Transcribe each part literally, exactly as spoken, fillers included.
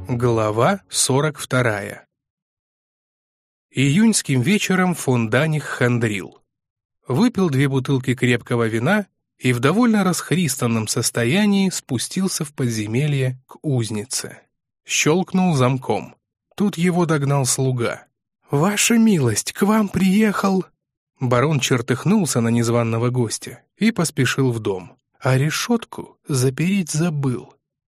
Глава сорок вторая. Июньским вечером фон Даних хандрил. Выпил две бутылки крепкого вина и в довольно расхристанном состоянии спустился в подземелье к узнице. Щелкнул замком. Тут его догнал слуга. «Ваша милость, к вам приехал...» Барон чертыхнулся на незваного гостя и поспешил в дом, а решетку запереть забыл.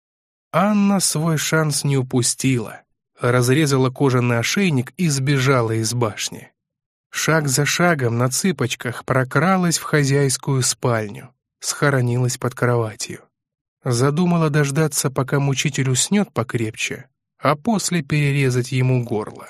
Анна свой шанс не упустила. Разрезала кожаный ошейник и сбежала из башни. Шаг за шагом на цыпочках прокралась в хозяйскую спальню, схоронилась под кроватью. Задумала дождаться, пока мучитель уснет покрепче, а после перерезать ему горло.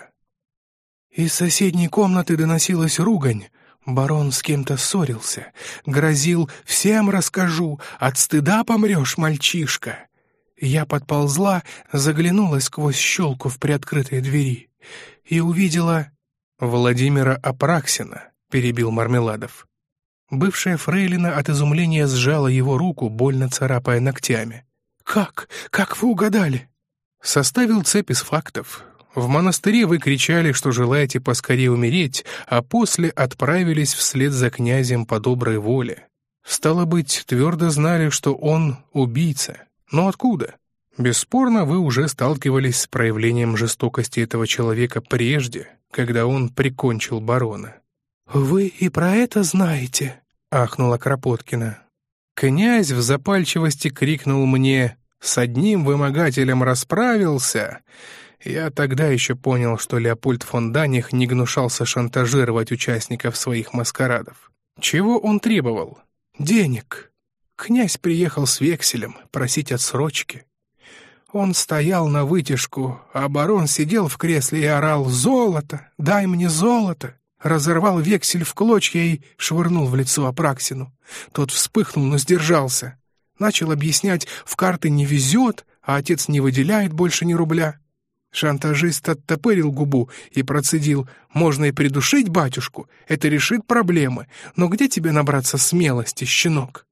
Из соседней комнаты доносилась ругань. Барон с кем-то ссорился, грозил: «Всем расскажу, от стыда помрешь, мальчишка». Я подползла, заглянула сквозь щелку в приоткрытой двери и увидела... «Владимира Апраксина», — перебил Мармеладов. Бывшая фрейлина от изумления сжала его руку, больно царапая ногтями. «Как? Как вы угадали?» Составил цепь из фактов. В монастыре вы кричали, что желаете поскорее умереть, а после отправились вслед за князем по доброй воле. Стало быть, твердо знали, что он убийца. Но откуда? Бесспорно, вы уже сталкивались с проявлением жестокости этого человека прежде, когда он прикончил барона. «Вы и про это знаете?» — ахнула Кропоткина. Князь в запальчивости крикнул мне: «С одним вымогателем расправился!» Я тогда еще понял, что Леопольд фон Даних не гнушался шантажировать участников своих маскарадов. Чего он требовал? Денег. Князь приехал с векселем просить отсрочки. Он стоял на вытяжку, а барон сидел в кресле и орал: «Золото! Дай мне золото!» Разорвал вексель в клочья и швырнул в лицо Апраксину. Тот вспыхнул, но сдержался. Начал объяснять: в карты не везет, а отец не выделяет больше ни рубля. Шантажист оттопырил губу и процедил: «Можно и придушить батюшку, это решит проблемы, но где тебе набраться смелости, щенок?»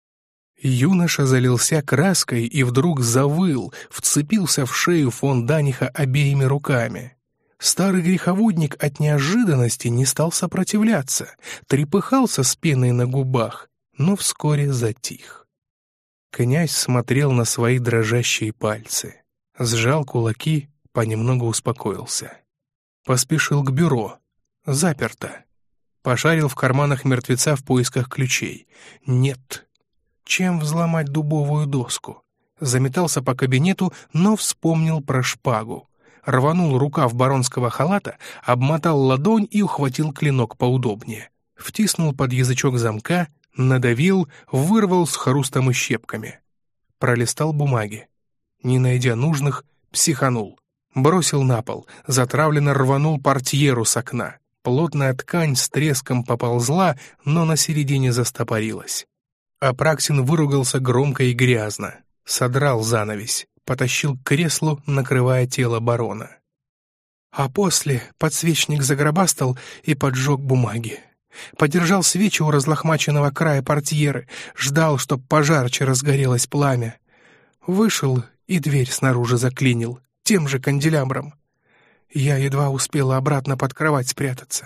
Юноша залился краской и вдруг завыл, вцепился в шею фон Даниха обеими руками. Старый греховодник от неожиданности не стал сопротивляться, трепыхался с пеной на губах, но вскоре затих. Князь смотрел на свои дрожащие пальцы, сжал кулаки, понемногу успокоился. Поспешил к бюро. Заперто. Пошарил в карманах мертвеца в поисках ключей. Нет. Чем взломать дубовую доску? Заметался по кабинету, но вспомнил про шпагу. Рванул рукав баронского халата, обмотал ладонь и ухватил клинок поудобнее. Втиснул под язычок замка, надавил, вырвал с хрустом и щепками. Пролистал бумаги. Не найдя нужных, психанул. Бросил на пол, затравленно рванул портьеру с окна. Плотная ткань с треском поползла, но на середине застопорилась. Апраксин выругался громко и грязно. Содрал занавесь, потащил к креслу, накрывая тело барона. А после подсвечник загробастал и поджег бумаги. Подержал свечи у разлохмаченного края портьеры, ждал, чтоб пожарче разгорелось пламя. Вышел и дверь снаружи заклинил тем же канделябром. Я едва успела обратно под кровать спрятаться.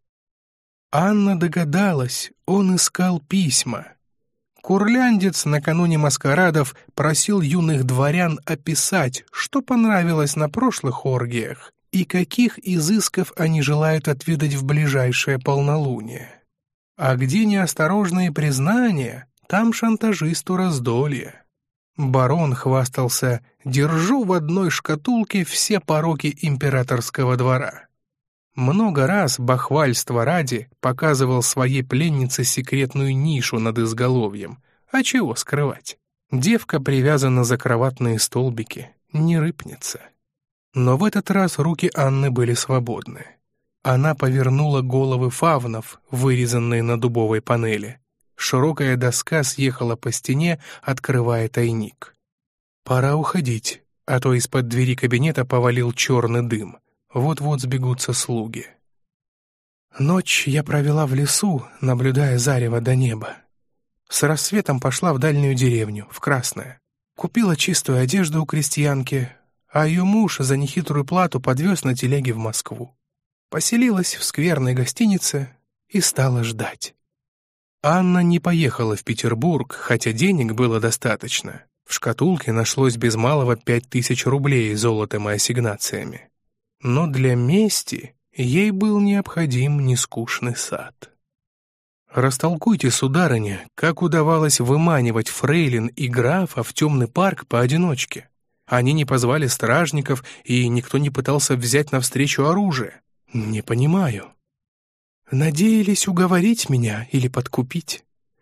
Анна догадалась, он искал письма. Курляндец накануне маскарадов просил юных дворян описать, что понравилось на прошлых оргиях и каких изысков они желают отведать в ближайшее полнолуние. А где неосторожные признания, там шантажисту раздолье. Барон хвастался: «Держу в одной шкатулке все пороки императорского двора». Много раз, бахвальства ради, показывал своей пленнице секретную нишу над изголовьем. А чего скрывать? Девка привязана за кроватные столбики, не рыпнется. Но в этот раз руки Анны были свободны. Она повернула головы фавнов, вырезанные на дубовой панели. Широкая доска съехала по стене, открывая тайник. Пора уходить, а то из-под двери кабинета повалил черный дым. Вот-вот сбегутся слуги. Ночь я провела в лесу, наблюдая зарево до неба. С рассветом пошла в дальнюю деревню, в Красное. Купила чистую одежду у крестьянки, а ее муж за нехитрую плату подвез на телеге в Москву. Поселилась в скверной гостинице и стала ждать. Анна не поехала в Петербург, хотя денег было достаточно. В шкатулке нашлось без малого пять тысяч рублей золотом и ассигнациями. Но для мести ей был необходим нескучный сад. Растолкуйте, сударыня, как удавалось выманивать фрейлин и графа в темный парк поодиночке. Они не позвали стражников, и никто не пытался взять навстречу оружие. Не понимаю. Надеялись уговорить меня или подкупить.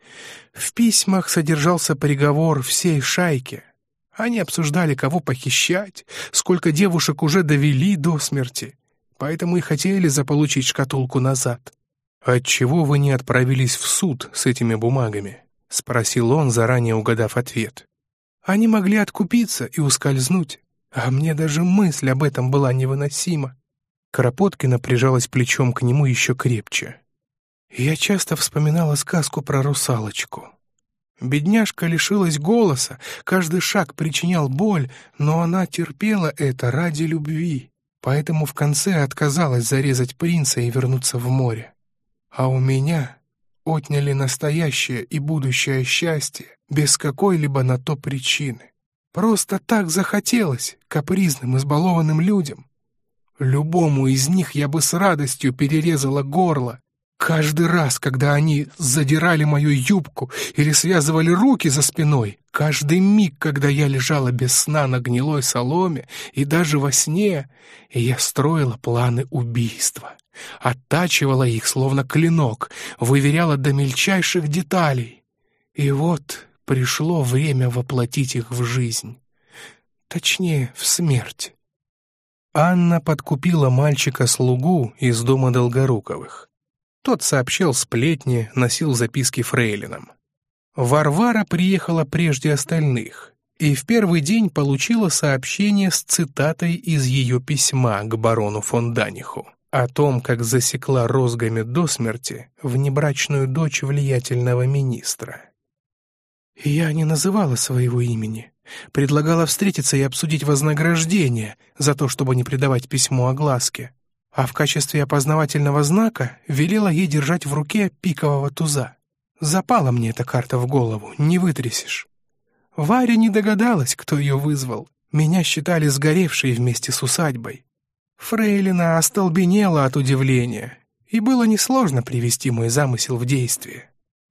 В письмах содержался приговор всей шайке. Они обсуждали, кого похищать, сколько девушек уже довели до смерти, поэтому и хотели заполучить шкатулку назад. «Отчего вы не отправились в суд с этими бумагами?» — спросил он, заранее угадав ответ. «Они могли откупиться и ускользнуть, а мне даже мысль об этом была невыносима». Кропоткина прижалась плечом к нему еще крепче. Я часто вспоминала сказку про русалочку. Бедняжка лишилась голоса, каждый шаг причинял боль, но она терпела это ради любви, поэтому в конце отказалась зарезать принца и вернуться в море. А у меня отняли настоящее и будущее счастье без какой-либо на то причины. Просто так захотелось капризным, избалованным людям. Любому из них я бы с радостью перерезала горло. Каждый раз, когда они задирали мою юбку или связывали руки за спиной, каждый миг, когда я лежала без сна на гнилой соломе, и даже во сне, я строила планы убийства, оттачивала их, словно клинок, выверяла до мельчайших деталей. И вот пришло время воплотить их в жизнь. Точнее, в смерть. Анна подкупила мальчика-слугу из дома Долгоруковых. Тот сообщил сплетни, носил записки фрейлинам. Варвара приехала прежде остальных и в первый день получила сообщение с цитатой из ее письма к барону фон Даниху о том, как засекла розгами до смерти внебрачную дочь влиятельного министра. «Я не называла своего имени, предлагала встретиться и обсудить вознаграждение за то, чтобы не придавать письму огласке, а в качестве опознавательного знака велела ей держать в руке пикового туза. Запала мне эта карта в голову, не вытрясешь. Варя не догадалась, кто ее вызвал. Меня считали сгоревшей вместе с усадьбой. Фрейлина остолбенела от удивления, и было несложно привести мой замысел в действие.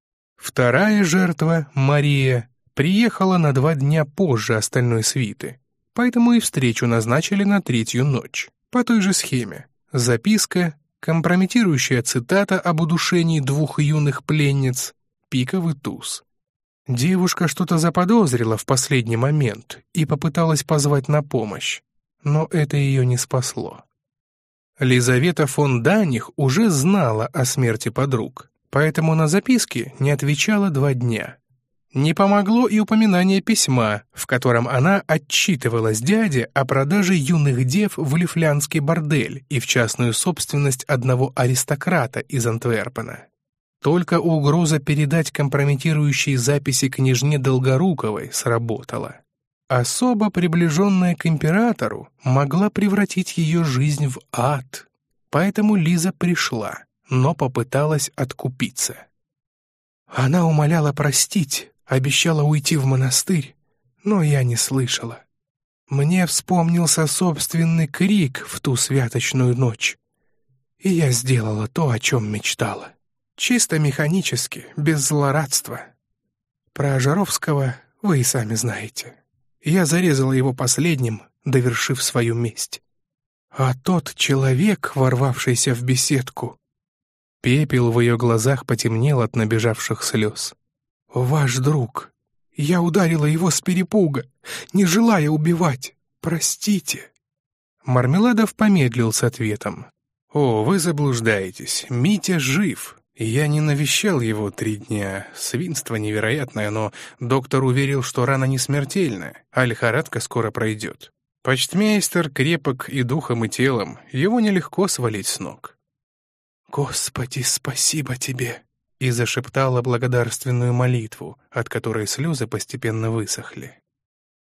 Вторая жертва, Мария, приехала на два дня позже остальной свиты, поэтому и встречу назначили на третью ночь, по той же схеме. Записка, компрометирующая цитата об удушении двух юных пленниц, пиковый туз. Девушка что-то заподозрила в последний момент и попыталась позвать на помощь, но это ее не спасло. Лизавета фон Даних уже знала о смерти подруг, поэтому на записки не отвечала два дня. Не помогло и упоминание письма, в котором она отчитывалась дяде о продаже юных дев в лифлянский бордель и в частную собственность одного аристократа из Антверпена. Только угроза передать компрометирующие записи княжне Долгоруковой сработала. Особо приближенная к императору могла превратить ее жизнь в ад, поэтому Лиза пришла, но попыталась откупиться. Она умоляла простить, обещала уйти в монастырь, но я не слышала. Мне вспомнился собственный крик в ту святочную ночь, и я сделала то, о чем мечтала. Чисто механически, без злорадства. Про Жаровского вы и сами знаете. Я зарезала его последним, довершив свою месть. А тот человек, ворвавшийся в беседку... Пепел в ее глазах потемнел от набежавших слез. «Ваш друг. Я ударила его с перепуга, не желая убивать. Простите». Мармеладов помедлил с ответом. «О, вы заблуждаетесь. Митя жив. Я не навещал его три дня. Свинство невероятное, но доктор уверил, что рана не смертельная, а лихорадка скоро пройдет. Почтмейстер крепок и духом, и телом. Его нелегко свалить с ног». «Господи, спасибо тебе!» и зашептала благодарственную молитву, от которой слезы постепенно высохли.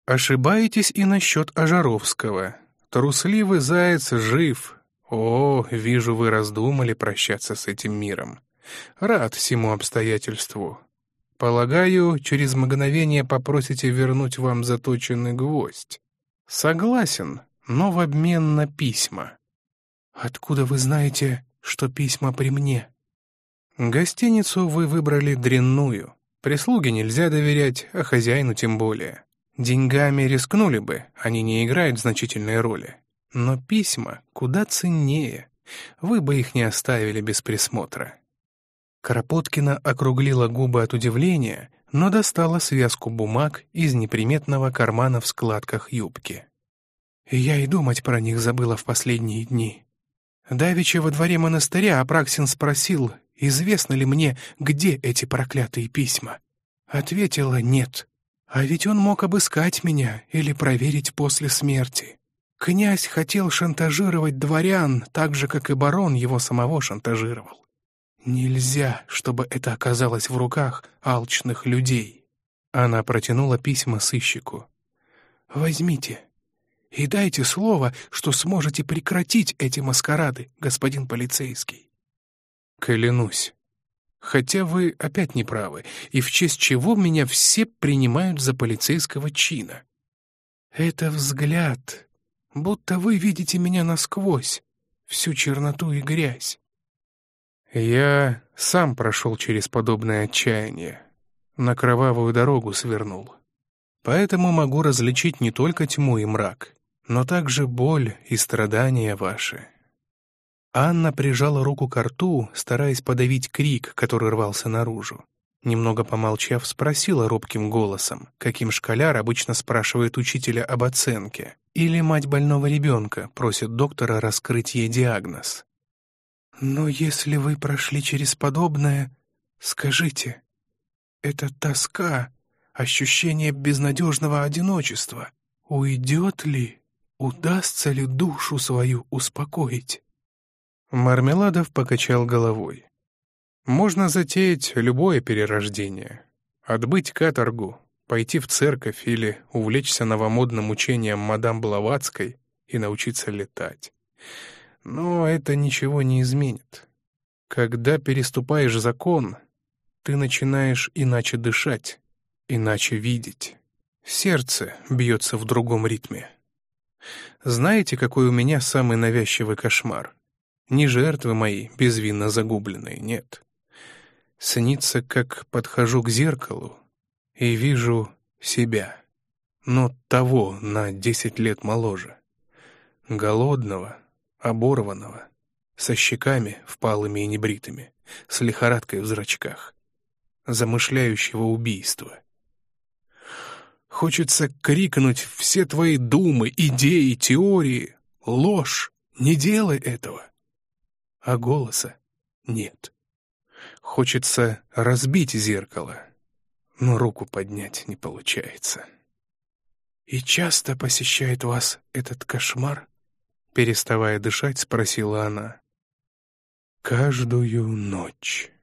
Ошибаетесь и насчет Ожаровского. Трусливый заяц жив. О, вижу, вы раздумали прощаться с этим миром. Рад всему обстоятельству. Полагаю, через мгновение попросите вернуть вам заточенный гвоздь. Согласен, но в обмен на письма. Откуда вы знаете, что письма при мне? Гостиницу вы выбрали дрянную. Прислуге нельзя доверять, а хозяину тем более. Деньгами рискнули бы, они не играют значительной роли. Но письма куда ценнее. Вы бы их не оставили без присмотра. Кропоткина округлила губы от удивления, но достала связку бумаг из неприметного кармана в складках юбки. Я и думать про них забыла в последние дни. Давеча во дворе монастыря Апраксин спросил, известно ли мне, где эти проклятые письма. Ответила нет. А ведь он мог обыскать меня или проверить после смерти. Князь хотел шантажировать дворян, так же, как и барон его самого шантажировал. Нельзя, чтобы это оказалось в руках алчных людей. Она протянула письма сыщику. Возьмите и дайте слово, что сможете прекратить эти маскарады, господин полицейский. Клянусь. Хотя вы опять не правы, и в честь чего меня все принимают за полицейского чина. Это взгляд, будто вы видите меня насквозь, всю черноту и грязь. Я сам прошел через подобное отчаяние, на кровавую дорогу свернул. Поэтому могу различить не только тьму и мрак, но также боль и страдания ваши. Анна прижала руку к рту, стараясь подавить крик, который рвался наружу. Немного помолчав, спросила робким голосом, каким школяр обычно спрашивает учителя об оценке, или мать больного ребенка просит доктора раскрыть ей диагноз. «Но если вы прошли через подобное, скажите, это тоска, ощущение безнадежного одиночества, уйдет ли, удастся ли душу свою успокоить?» Мармеладов покачал головой. «Можно затеять любое перерождение, отбыть каторгу, пойти в церковь или увлечься новомодным учением мадам Блаватской и научиться летать. Но это ничего не изменит. Когда переступаешь закон, ты начинаешь иначе дышать, иначе видеть. Сердце бьется в другом ритме. Знаете, какой у меня самый навязчивый кошмар? Не жертвы мои, безвинно загубленные, нет. Снится, как подхожу к зеркалу и вижу себя, но того на десять лет моложе. Голодного, оборванного, со щеками впалыми и небритыми, с лихорадкой в зрачках, замышляющего убийство. Хочется крикнуть все твои думы, идеи, теории, ложь, не делай этого. А голоса нет. Хочется разбить зеркало, но руку поднять не получается. «И часто посещает вас этот кошмар?» Переставая дышать, спросила она. «Каждую ночь».